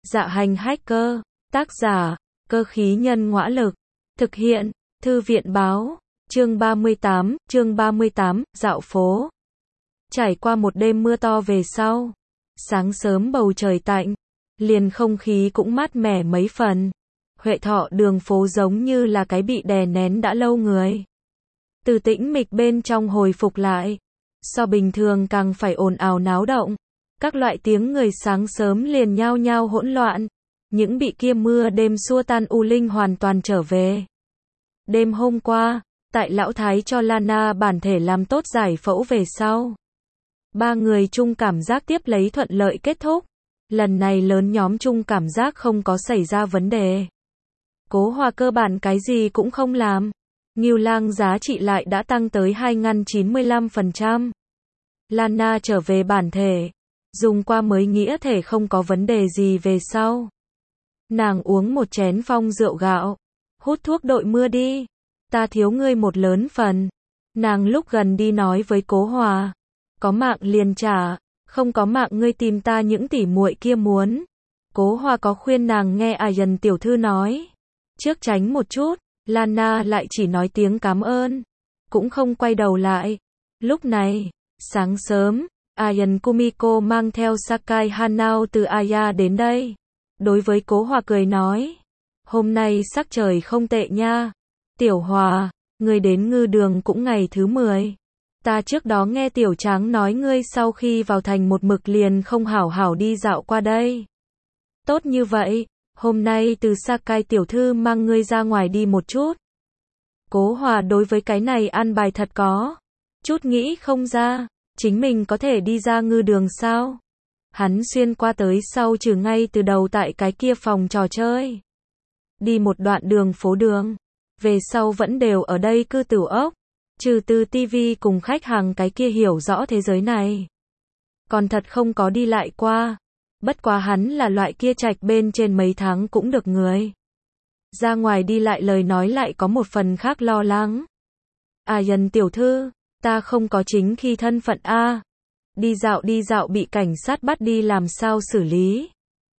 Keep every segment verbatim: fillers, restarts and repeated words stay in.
Dạ hành hacker, tác giả, cơ khí nhân ngõa lực, thực hiện, thư viện báo, chương ba mươi tám, chương ba mươi tám, dạo phố. Trải qua một đêm mưa to về sau, sáng sớm bầu trời tạnh, liền không khí cũng mát mẻ mấy phần. Huệ Thọ đường phố giống như là cái bị đè nén đã lâu người. Từ tĩnh mịch bên trong hồi phục lại, so bình thường càng phải ồn ào náo động. Các loại tiếng người sáng sớm liền nhao nhao hỗn loạn, những bị kia mưa đêm xua tan u linh hoàn toàn trở về. Đêm hôm qua, tại Lão Thái cho Lana bản thể làm tốt giải phẫu về sau, ba người chung cảm giác tiếp lấy thuận lợi kết thúc. Lần này lớn nhóm chung cảm giác không có xảy ra vấn đề. Cố Hòa cơ bản cái gì cũng không làm. Ngưu Lang giá trị lại đã tăng tới hai trăm chín mươi lăm phần trăm. Lana trở về bản thể, dùng qua mới nghĩa thể không có vấn đề gì về sau. Nàng uống một chén phong rượu gạo, hút thuốc đội mưa đi, ta thiếu ngươi một lớn phần. Nàng lúc gần đi nói với Cố Hòa, có mạng liền trả, không có mạng ngươi tìm ta những tỉ muội kia muốn. Cố Hòa có khuyên nàng nghe à dần tiểu thư nói, trước tránh một chút. Lana lại chỉ nói tiếng cảm ơn, cũng không quay đầu lại. Lúc này, sáng sớm, Ayan Kumiko mang theo Sakai Hanao từ Aya đến đây. Đối với Cố Hòa cười nói, hôm nay sắc trời không tệ nha. Tiểu Hòa, ngươi đến ngư đường cũng ngày thứ mười. Ta trước đó nghe Tiểu Tráng nói ngươi sau khi vào thành một mực liền không hảo hảo đi dạo qua đây. Tốt như vậy, hôm nay từ Sakai tiểu thư mang ngươi ra ngoài đi một chút. Cố Hòa đối với cái này ăn bài thật có chút nghĩ không ra, chính mình có thể đi ra ngư đường sao? Hắn xuyên qua tới sau trừ ngay từ đầu tại cái kia phòng trò chơi. Đi một đoạn đường phố đường, về sau vẫn đều ở đây cư tửu ốc, trừ từ tivi cùng khách hàng cái kia hiểu rõ thế giới này. Còn thật không có đi lại qua. Bất quá hắn là loại kia trạch bên trên mấy tháng cũng được người. Ra ngoài đi lại lời nói lại có một phần khác lo lắng. À dần tiểu thư, ta không có chính khi thân phận a. Đi dạo đi dạo bị cảnh sát bắt đi làm sao xử lý?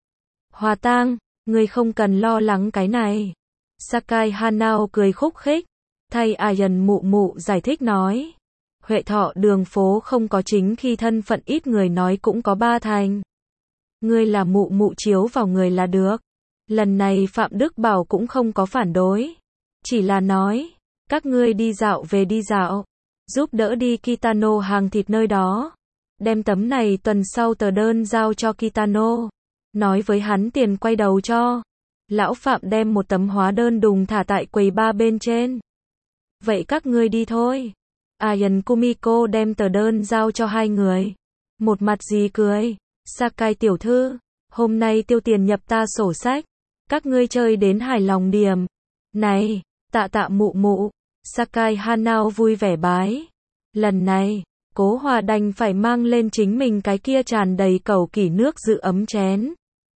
Hòa Tang, ngươi không cần lo lắng cái này. Sakai Hanao cười khúc khích, thay à dần mụ mụ giải thích nói. Huệ Thọ đường phố không có chính khi thân phận ít người nói cũng có ba thành. Ngươi là mụ mụ chiếu vào người là được. Lần này Phạm Đức Bảo cũng không có phản đối. Chỉ là nói, các ngươi đi dạo về đi dạo, giúp đỡ đi Kitano hàng thịt nơi đó. Đem tấm này tuần sau tờ đơn giao cho Kitano. Nói với hắn tiền quay đầu cho. Lão Phạm đem một tấm hóa đơn đùng thả tại quầy ba bên trên. Vậy các ngươi đi thôi. Ayan Kumiko đem tờ đơn giao cho hai người. Một mặt gì cười. Sakai tiểu thư, hôm nay tiêu tiền nhập ta sổ sách, các ngươi chơi đến hài lòng điểm. Này, tạ tạ mụ mụ. Sakai Hanao vui vẻ bái. Lần này, Cố Hòa đành phải mang lên chính mình cái kia tràn đầy cầu kỷ nước giữ ấm chén.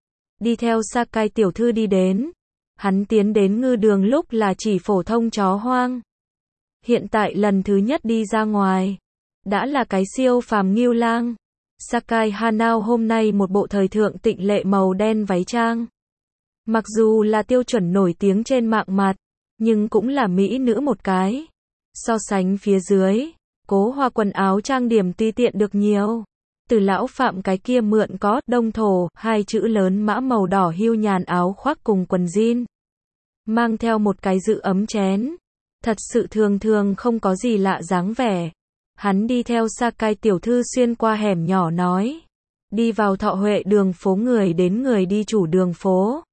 Đi theo Sakai tiểu thư đi đến. Hắn tiến đến ngư đường lúc là chỉ phổ thông chó hoang. Hiện tại lần thứ nhất đi ra ngoài, đã là cái siêu phàm Ngưu Lang. Sakai Hanao hôm nay một bộ thời thượng tịnh lệ màu đen váy trang. Mặc dù là tiêu chuẩn nổi tiếng trên mạng mặt, nhưng cũng là mỹ nữ một cái. So sánh phía dưới, Cố Hòa quần áo trang điểm tùy tiện được nhiều. Từ Lão Phạm cái kia mượn có đông thổ, hai chữ lớn mã màu đỏ hưu nhàn áo khoác cùng quần jean. Mang theo một cái giữ ấm chén. Thật sự thường thường không có gì lạ dáng vẻ. Hắn đi theo Sakai tiểu thư xuyên qua hẻm nhỏ nói. Đi vào Thọ Huệ đường phố người đến người đi chủ đường phố.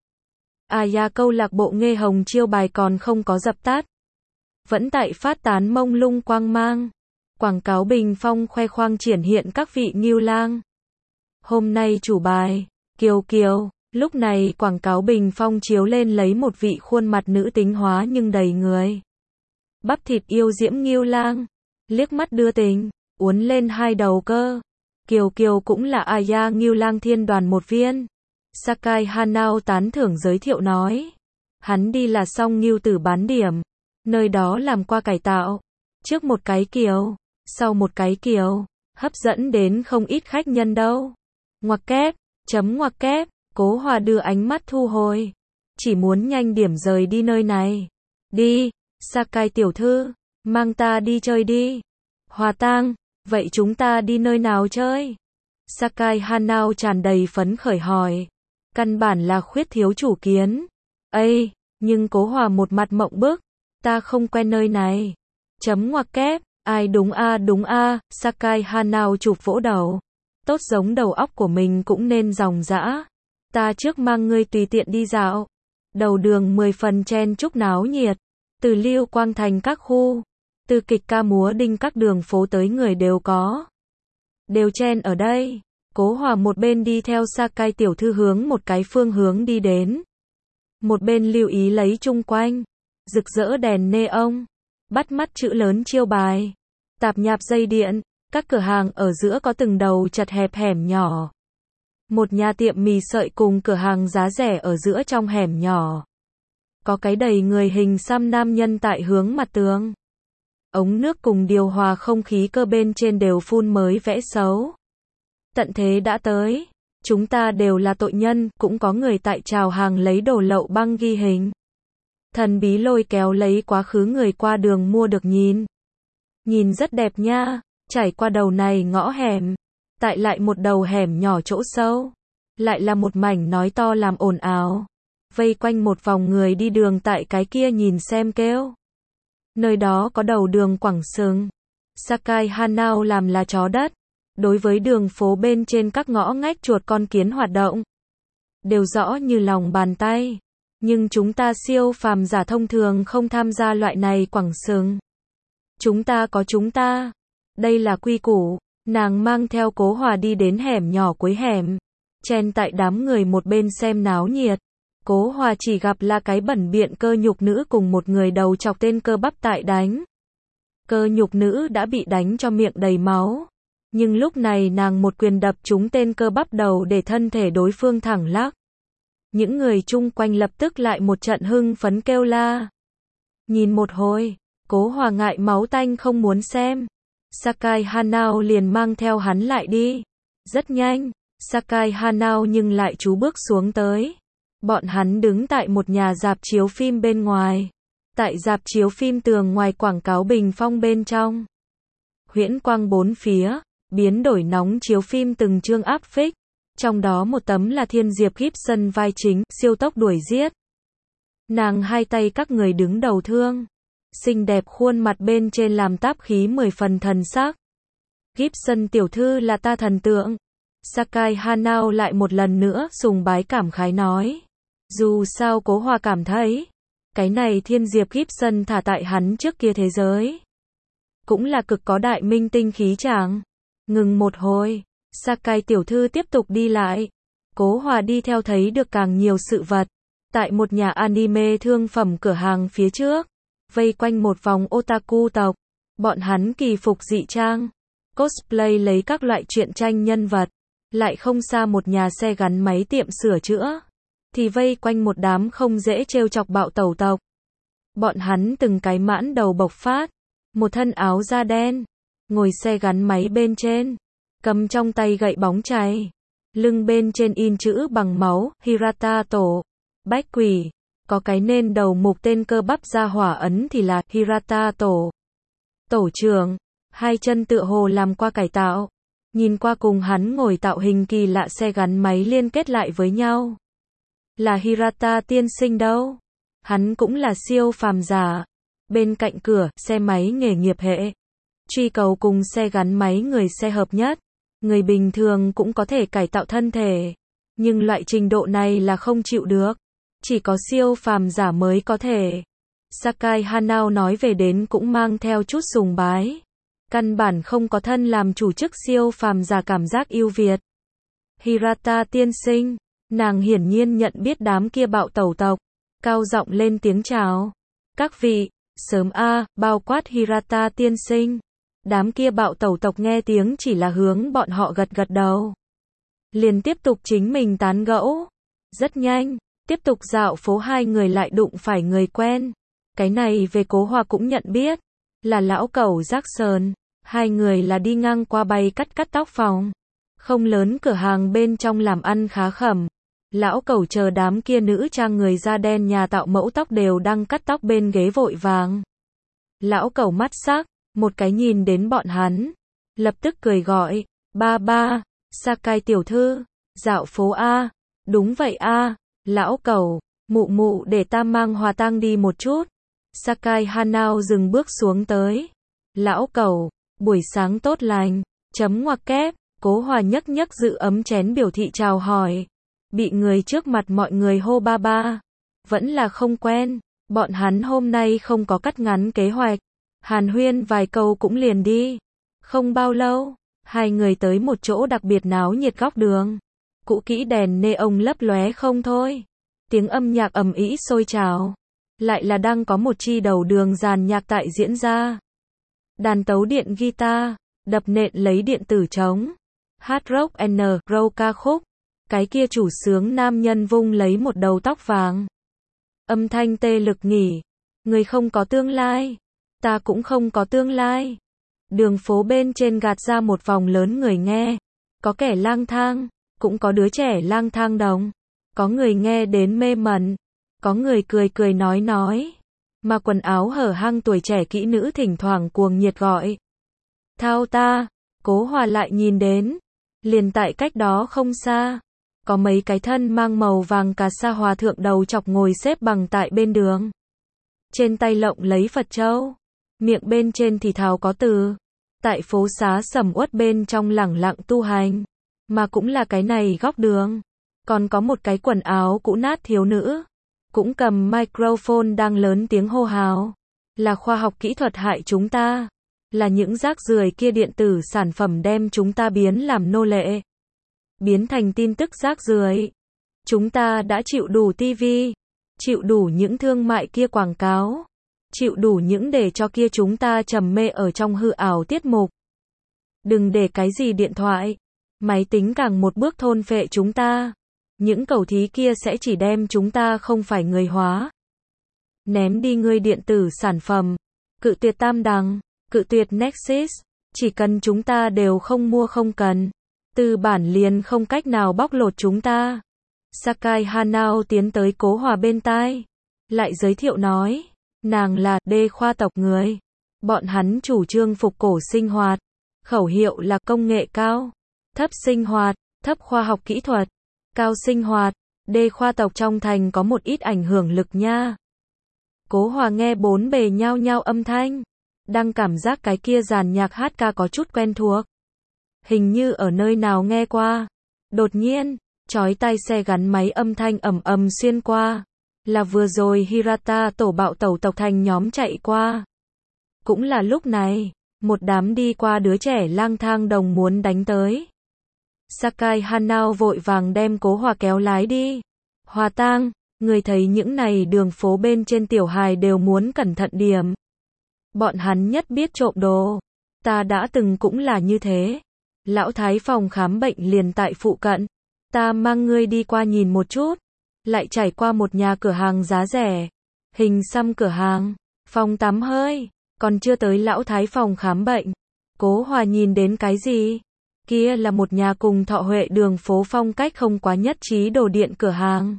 Aya câu lạc bộ nghe hồng chiêu bài còn không có dập tắt. Vẫn tại phát tán mông lung quang mang. Quảng cáo bình phong khoe khoang triển hiện các vị Ngưu Lang. Hôm nay chủ bài, Kiều Kiều. Lúc này quảng cáo bình phong chiếu lên lấy một vị khuôn mặt nữ tính hóa nhưng đầy người. Bắp thịt yêu diễm Ngưu Lang. Liếc mắt đưa tình, uốn lên hai đầu cơ. Kiều Kiều cũng là Aya Ngưu Lang thiên đoàn một viên. Sakai Hanao tán thưởng giới thiệu nói. Hắn đi là song Ngưu tử bán điểm. Nơi đó làm qua cải tạo. Trước một cái Kiều, sau một cái Kiều. Hấp dẫn đến không ít khách nhân đâu. Ngoặc kép, chấm ngoặc kép. Cố Hòa đưa ánh mắt thu hồi. Chỉ muốn nhanh điểm rời đi nơi này. Đi, Sakai tiểu thư, mang ta đi chơi đi. Hòa Tang, vậy chúng ta đi nơi nào chơi? Sakai Hanao tràn đầy phấn khởi hỏi. Căn bản là khuyết thiếu chủ kiến. Ây, nhưng Cố Hòa một mặt mộng bức. Ta không quen nơi này. Chấm ngoặc kép, ai đúng a đúng a, Sakai Hanao chụp vỗ đầu. Tốt giống đầu óc của mình cũng nên ròng rã. Ta trước mang ngươi tùy tiện đi dạo. Đầu đường mười phần chen chúc náo nhiệt. Từ Lưu Quang Thành các khu, từ kịch ca múa đinh các đường phố tới người đều có. Đều chen ở đây. Cố Hòa một bên đi theo Sakai tiểu thư hướng một cái phương hướng đi đến. Một bên lưu ý lấy chung quanh. Rực rỡ đèn neon. Bắt mắt chữ lớn chiêu bài. Tạp nhạp dây điện. Các cửa hàng ở giữa có từng đầu chật hẹp hẻm nhỏ. Một nhà tiệm mì sợi cùng cửa hàng giá rẻ ở giữa trong hẻm nhỏ. Có cái đầy người hình xăm nam nhân tại hướng mặt tường. Ống nước cùng điều hòa không khí cơ bên trên đều phun mới vẽ xấu. Tận thế đã tới. Chúng ta đều là tội nhân, cũng có người tại chào hàng lấy đồ lậu băng ghi hình. Thần bí lôi kéo lấy quá khứ người qua đường mua được nhìn. Nhìn rất đẹp nha, trải qua đầu này ngõ hẻm. Tại lại một đầu hẻm nhỏ chỗ sâu. Lại là một mảnh nói to làm ồn ào. Vây quanh một vòng người đi đường tại cái kia nhìn xem kêu. Nơi đó có đầu đường quẳng sừng. Sakai Hanao làm là chó đất. Đối với đường phố bên trên các ngõ ngách chuột con kiến hoạt động. Đều rõ như lòng bàn tay. Nhưng chúng ta siêu phàm giả thông thường không tham gia loại này quẳng sừng. Chúng ta có chúng ta. Đây là quy củ. Nàng mang theo Cố Hòa đi đến hẻm nhỏ cuối hẻm. Chen tại đám người một bên xem náo nhiệt. Cố Hòa chỉ gặp là cái bẩn biện cơ nhục nữ cùng một người đầu chọc tên cơ bắp tại đánh. Cơ nhục nữ đã bị đánh cho miệng đầy máu. Nhưng lúc này nàng một quyền đập trúng tên cơ bắp đầu để thân thể đối phương thẳng lắc. Những người chung quanh lập tức lại một trận hưng phấn kêu la. Nhìn một hồi, Cố Hòa ngại máu tanh không muốn xem. Sakai Hanao liền mang theo hắn lại đi. Rất nhanh, Sakai Hanao nhưng lại chú bước xuống tới. Bọn hắn đứng tại một nhà rạp chiếu phim bên ngoài. Tại rạp chiếu phim tường ngoài quảng cáo bình phong bên trong. Huyễn quang bốn phía, biến đổi nóng chiếu phim từng chương áp phích. Trong đó một tấm là Thiên Diệp Gibson vai chính, siêu tốc đuổi giết. Nàng hai tay các người đứng đầu thương. Xinh đẹp khuôn mặt bên trên làm táp khí mười phần thần sắc. Gibson tiểu thư là ta thần tượng. Sakai Hanao lại một lần nữa sùng bái cảm khái nói. Dù sao Cố Hòa cảm thấy, cái này Thiên Diệp Gibson thả tại hắn trước kia thế giới. Cũng là cực có đại minh tinh khí chàng. Ngừng một hồi, Sakai tiểu thư tiếp tục đi lại. Cố Hòa đi theo thấy được càng nhiều sự vật. Tại một nhà anime thương phẩm cửa hàng phía trước. Vây quanh một vòng otaku tộc. Bọn hắn kỳ phục dị trang. Cosplay lấy các loại truyện tranh nhân vật. Lại không xa một nhà xe gắn máy tiệm sửa chữa. Thì vây quanh một đám không dễ trêu chọc bạo tẩu tộc. Bọn hắn từng cái mãn đầu bộc phát. Một thân áo da đen. Ngồi xe gắn máy bên trên. Cầm trong tay gậy bóng chày. Lưng bên trên in chữ bằng máu, Hirata tổ. Bách quỷ. Có cái nên đầu mục tên cơ bắp ra hỏa ấn thì là Hirata tổ. Tổ trưởng. Hai chân tựa hồ làm qua cải tạo. Nhìn qua cùng hắn ngồi tạo hình kỳ lạ xe gắn máy liên kết lại với nhau. Là Hirata tiên sinh đâu. Hắn cũng là siêu phàm giả. Bên cạnh cửa, xe máy nghề nghiệp hệ. Truy cầu cùng xe gắn máy người xe hợp nhất. Người bình thường cũng có thể cải tạo thân thể. Nhưng loại trình độ này là không chịu được. Chỉ có siêu phàm giả mới có thể. Sakai Hanao nói về đến cũng mang theo chút sùng bái. Căn bản không có thân làm chủ chức siêu phàm giả cảm giác yêu Việt. Hirata tiên sinh, nàng hiển nhiên nhận biết đám kia bạo tẩu tộc. Cao giọng lên tiếng chào. Các vị, sớm a, bao quát Hirata tiên sinh. Đám kia bạo tẩu tộc nghe tiếng chỉ là hướng bọn họ gật gật đầu. Liền tiếp tục chính mình tán gẫu. Rất nhanh, tiếp tục dạo phố hai người lại đụng phải người quen. Cái này về Cố Hòa cũng nhận biết. Là lão cẩu Jackson. Hai người là đi ngang qua bay cắt cắt tóc phòng. Không lớn cửa hàng bên trong làm ăn khá khẩm. Lão Cẩu chờ đám kia nữ trang người da đen nhà tạo mẫu tóc đều đang cắt tóc bên ghế vội vàng. Lão Cẩu mắt sắc, một cái nhìn đến bọn hắn, lập tức cười gọi, ba ba, Sakai tiểu thư, dạo phố a, đúng vậy a, Lão Cẩu, mụ mụ để ta mang Hòa Tang đi một chút. Sakai Hanao dừng bước xuống tới. Lão Cẩu, buổi sáng tốt lành, chấm ngoặc kép, Cố Hòa nhấc nhấc giữ ấm chén biểu thị chào hỏi. Bị người trước mặt mọi người hô ba ba, vẫn là không quen, bọn hắn hôm nay không có cắt ngắn kế hoạch. Hàn huyên vài câu cũng liền đi. Không bao lâu, hai người tới một chỗ đặc biệt náo nhiệt góc đường. Cũ kỹ đèn neon lấp lóe không thôi. Tiếng âm nhạc ầm ĩ sôi trào. Lại là đang có một chi đầu đường dàn nhạc tại diễn ra. Đàn tấu điện guitar, đập nện lấy điện tử trống. Hát rock and roll ca khúc. Cái kia chủ sướng nam nhân vung lấy một đầu tóc vàng. Âm thanh tê lực nghỉ. Người không có tương lai. Ta cũng không có tương lai. Đường phố bên trên gạt ra một vòng lớn người nghe. Có kẻ lang thang, cũng có đứa trẻ lang thang đồng. Có người nghe đến mê mẩn. Có người cười cười nói nói. Mà quần áo hở hang tuổi trẻ kỹ nữ thỉnh thoảng cuồng nhiệt gọi. Thao ta, Cố Hòa lại nhìn đến. Liền tại cách đó không xa. Có mấy cái thân mang màu vàng cà sa hòa thượng đầu chọc ngồi xếp bằng tại bên đường. Trên tay lộng lấy Phật châu. Miệng bên trên thì thào có từ. Tại phố xá sầm uất bên trong lẳng lặng tu hành. Mà cũng là cái này góc đường. Còn có một cái quần áo cũ nát thiếu nữ. Cũng cầm microphone đang lớn tiếng hô hào. Là khoa học kỹ thuật hại chúng ta. Là những rác rưởi kia điện tử sản phẩm đem chúng ta biến làm nô lệ. Biến thành tin tức rác rưởi. Chúng ta đã chịu đủ tivi. Chịu đủ những thương mại kia quảng cáo. Chịu đủ những để cho kia chúng ta trầm mê ở trong hư ảo tiết mục. Đừng để cái gì điện thoại, máy tính càng một bước thôn phệ chúng ta. Những cẩu thí kia sẽ chỉ đem chúng ta không phải người hóa. Ném đi ngươi điện tử sản phẩm. Cự tuyệt Tam Đằng, cự tuyệt Nexus. Chỉ cần chúng ta đều không mua không cần. Tư bản liền không cách nào bóc lột chúng ta. Sakai Hanao tiến tới Cố Hòa bên tai. Lại giới thiệu nói. Nàng là đê khoa tộc người. Bọn hắn chủ trương phục cổ sinh hoạt. Khẩu hiệu là công nghệ cao. Thấp sinh hoạt, thấp khoa học kỹ thuật. Cao sinh hoạt. Đê khoa tộc trong thành có một ít ảnh hưởng lực nha. Cố Hòa nghe bốn bề nhao nhao âm thanh. Đang cảm giác cái kia dàn nhạc hát ca có chút quen thuộc. Hình như ở nơi nào nghe qua. Đột nhiên, chói tai xe gắn máy âm thanh ầm ầm xuyên qua. Là vừa rồi Hirata tổ bạo tẩu tộc thành nhóm chạy qua. Cũng là lúc này, một đám đi qua đứa trẻ lang thang đồng muốn đánh tới. Sakai Hanao vội vàng đem Cố Hòa kéo lái đi. Hòa Tang, người thấy những này đường phố bên trên tiểu hài đều muốn cẩn thận điểm. Bọn hắn nhất biết trộm đồ. Ta đã từng cũng là như thế. Lão Thái phòng khám bệnh liền tại phụ cận. Ta mang ngươi đi qua nhìn một chút. Lại trải qua một nhà cửa hàng giá rẻ. Hình xăm cửa hàng, phòng tắm hơi, còn chưa tới Lão Thái phòng khám bệnh. Cố Hòa nhìn đến cái gì? Kia là một nhà cùng Thọ Huệ đường phố phong cách không quá nhất trí đồ điện cửa hàng.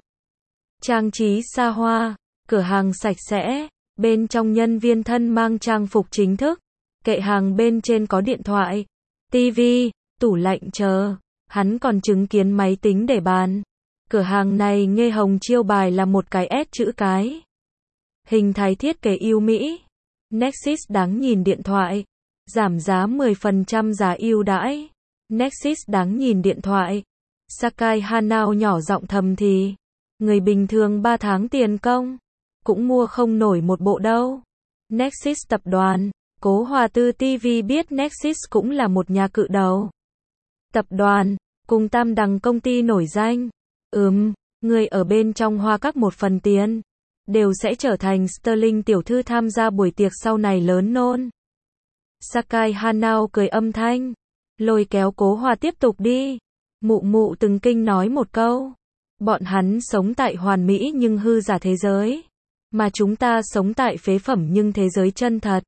Trang trí xa hoa, cửa hàng sạch sẽ, bên trong nhân viên thân mang trang phục chính thức. Kệ hàng bên trên có điện thoại, tivi, tủ lạnh chờ. Hắn còn chứng kiến máy tính để bàn. Cửa hàng này nghe hồng chiêu bài là một cái S chữ cái. Hình thái thiết kế ưu mỹ. Nexus đáng nhìn điện thoại. Giảm giá mười phần trăm giá ưu đãi. Nexus đáng nhìn điện thoại. Sakai Hanao nhỏ giọng thầm thì. Người bình thường ba tháng tiền công. Cũng mua không nổi một bộ đâu. Nexus tập đoàn. Cố Hòa từ ti vi biết Nexus cũng là một nhà cự đầu. Tập đoàn. Cùng Tam Đằng công ty nổi danh. Ừm, người ở bên trong hoa các một phần tiền. Đều sẽ trở thành Sterling tiểu thư tham gia buổi tiệc sau này lớn nôn. Sakai Hanao cười âm thanh. Lôi kéo Cố Hòa tiếp tục đi. Mụ mụ từng kinh nói một câu. Bọn hắn sống tại hoàn mỹ nhưng hư giả thế giới. Mà chúng ta sống tại phế phẩm nhưng thế giới chân thật.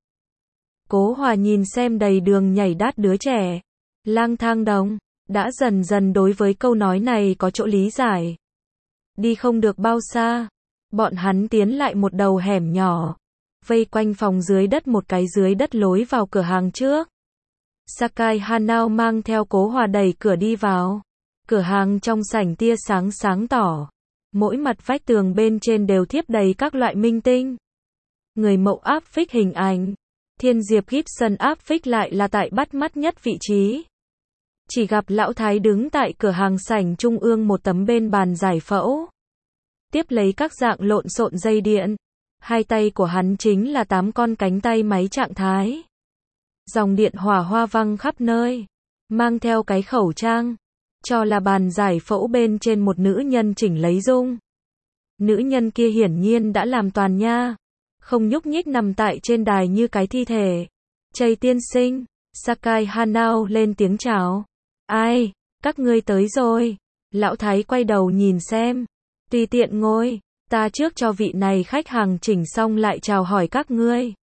Cố Hòa nhìn xem đầy đường nhảy đát đứa trẻ. Lang thang đồng. Đã dần dần đối với câu nói này có chỗ lý giải. Đi không được bao xa, bọn hắn tiến lại một đầu hẻm nhỏ, vây quanh phòng dưới đất một cái dưới đất lối vào cửa hàng trước. Sakai Hanao mang theo Cố Hòa đẩy cửa đi vào. Cửa hàng trong sảnh tia sáng sáng tỏ. Mỗi mặt vách tường bên trên đều thiếp đầy các loại minh tinh. Người mẫu áp phích hình ảnh. Thiên diệp Gibson áp phích lại là tại bắt mắt nhất vị trí. Chỉ gặp lão thái đứng tại cửa hàng sảnh trung ương một tấm bên bàn giải phẫu. Tiếp lấy các dạng lộn xộn dây điện. Hai tay của hắn chính là tám con cánh tay máy trạng thái. Dòng điện hỏa hoa văng khắp nơi. Mang theo cái khẩu trang. Cho là bàn giải phẫu bên trên một nữ nhân chỉnh lấy dung. Nữ nhân kia hiển nhiên đã làm toàn nha. Không nhúc nhích nằm tại trên đài như cái thi thể. Chây tiên sinh. Sakai Hanao lên tiếng chào. Ai, các ngươi tới rồi. Lão thái quay đầu nhìn xem. Tùy tiện ngồi, ta trước cho vị này khách hàng chỉnh xong lại chào hỏi các ngươi.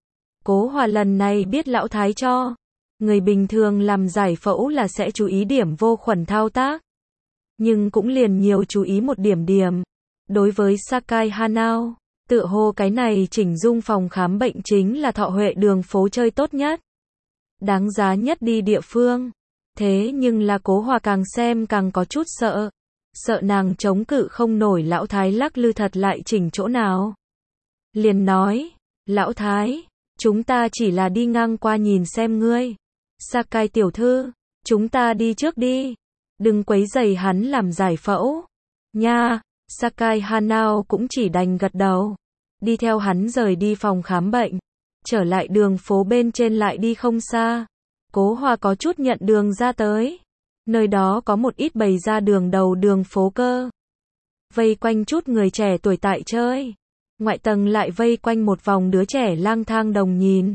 Cố Hòa lần này biết lão thái cho. Người bình thường làm giải phẫu là sẽ chú ý điểm vô khuẩn thao tác. Nhưng cũng liền nhiều chú ý một điểm điểm. Đối với Sakai Hanao, tựa hồ cái này chỉnh dung phòng khám bệnh chính là Thọ Huệ đường phố chơi tốt nhất. Đáng giá nhất đi địa phương. Thế nhưng là Cố Hòa càng xem càng có chút sợ. Sợ nàng chống cự không nổi lão thái lắc lư thật lại chỉnh chỗ nào. Liền nói, lão thái, chúng ta chỉ là đi ngang qua nhìn xem ngươi. Sakai tiểu thư, chúng ta đi trước đi. Đừng quấy rầy hắn làm giải phẫu. Nha, Sakai Hanao cũng chỉ đành gật đầu. Đi theo hắn rời đi phòng khám bệnh. Trở lại đường phố bên trên lại đi không xa. Cố Hòa có chút nhận đường ra tới. Nơi đó có một ít bày ra đường đầu đường phố cơ. Vây quanh chút người trẻ tuổi tại chơi. Ngoại tầng lại vây quanh một vòng đứa trẻ lang thang đồng nhìn.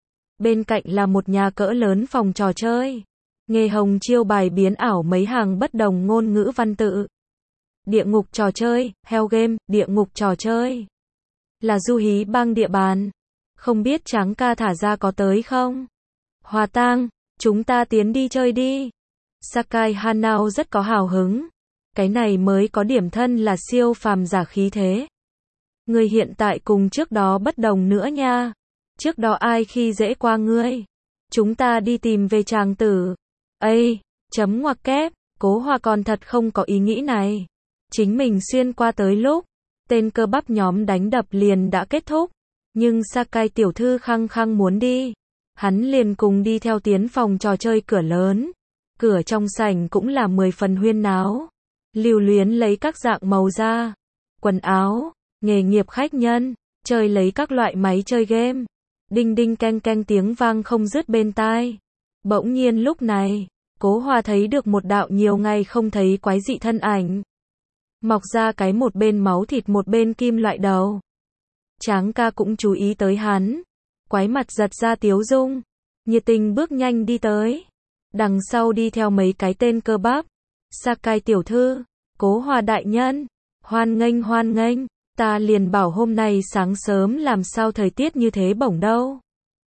Bên cạnh là một nhà cỡ lớn phòng trò chơi. Nghề hồng chiêu bài biến ảo mấy hàng bất đồng ngôn ngữ văn tự. Địa ngục trò chơi, Hell Game, địa ngục trò chơi. Là Du Hí Bang địa bàn. Không biết Tráng ca thả ra có tới không? Hòa tang, chúng ta tiến đi chơi đi. Sakai Hanao rất có hào hứng. Cái này mới có điểm thân là siêu phàm giả khí thế. Người hiện tại cùng trước đó bất đồng nữa nha. Trước đó ai khi dễ qua ngươi. Chúng ta đi tìm về chàng tử. Ây, chấm ngoặc kép, Cố Hòa còn thật không có ý nghĩ này. Chính mình xuyên qua tới lúc, tên cơ bắp nhóm đánh đập liền đã kết thúc. Nhưng Sakai tiểu thư khăng khăng muốn đi. Hắn liền cùng đi theo tiến phòng trò chơi cửa lớn. Cửa trong sảnh cũng là mười phần huyên náo. Lưu luyến lấy các dạng màu da, quần áo, nghề nghiệp khách nhân, chơi lấy các loại máy chơi game. Đinh đinh keng keng tiếng vang không dứt bên tai. Bỗng nhiên lúc này, Cố Hòa thấy được một đạo nhiều ngày không thấy quái dị thân ảnh. Mọc ra cái một bên máu thịt một bên kim loại đầu. Tráng ca cũng chú ý tới hắn. Quái mặt giật ra tiếu dung. Nhiệt tình bước nhanh đi tới. Đằng sau đi theo mấy cái tên cơ bắp. Sakai tiểu thư, Cố Hòa đại nhân, hoan nghênh hoan nghênh, ta liền bảo hôm nay sáng sớm làm sao thời tiết như thế bổng đâu.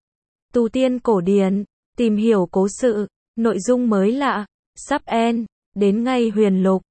Tu tiên cổ điển, tìm hiểu cố sự, nội dung mới lạ, sắp end, đến ngay huyền lục.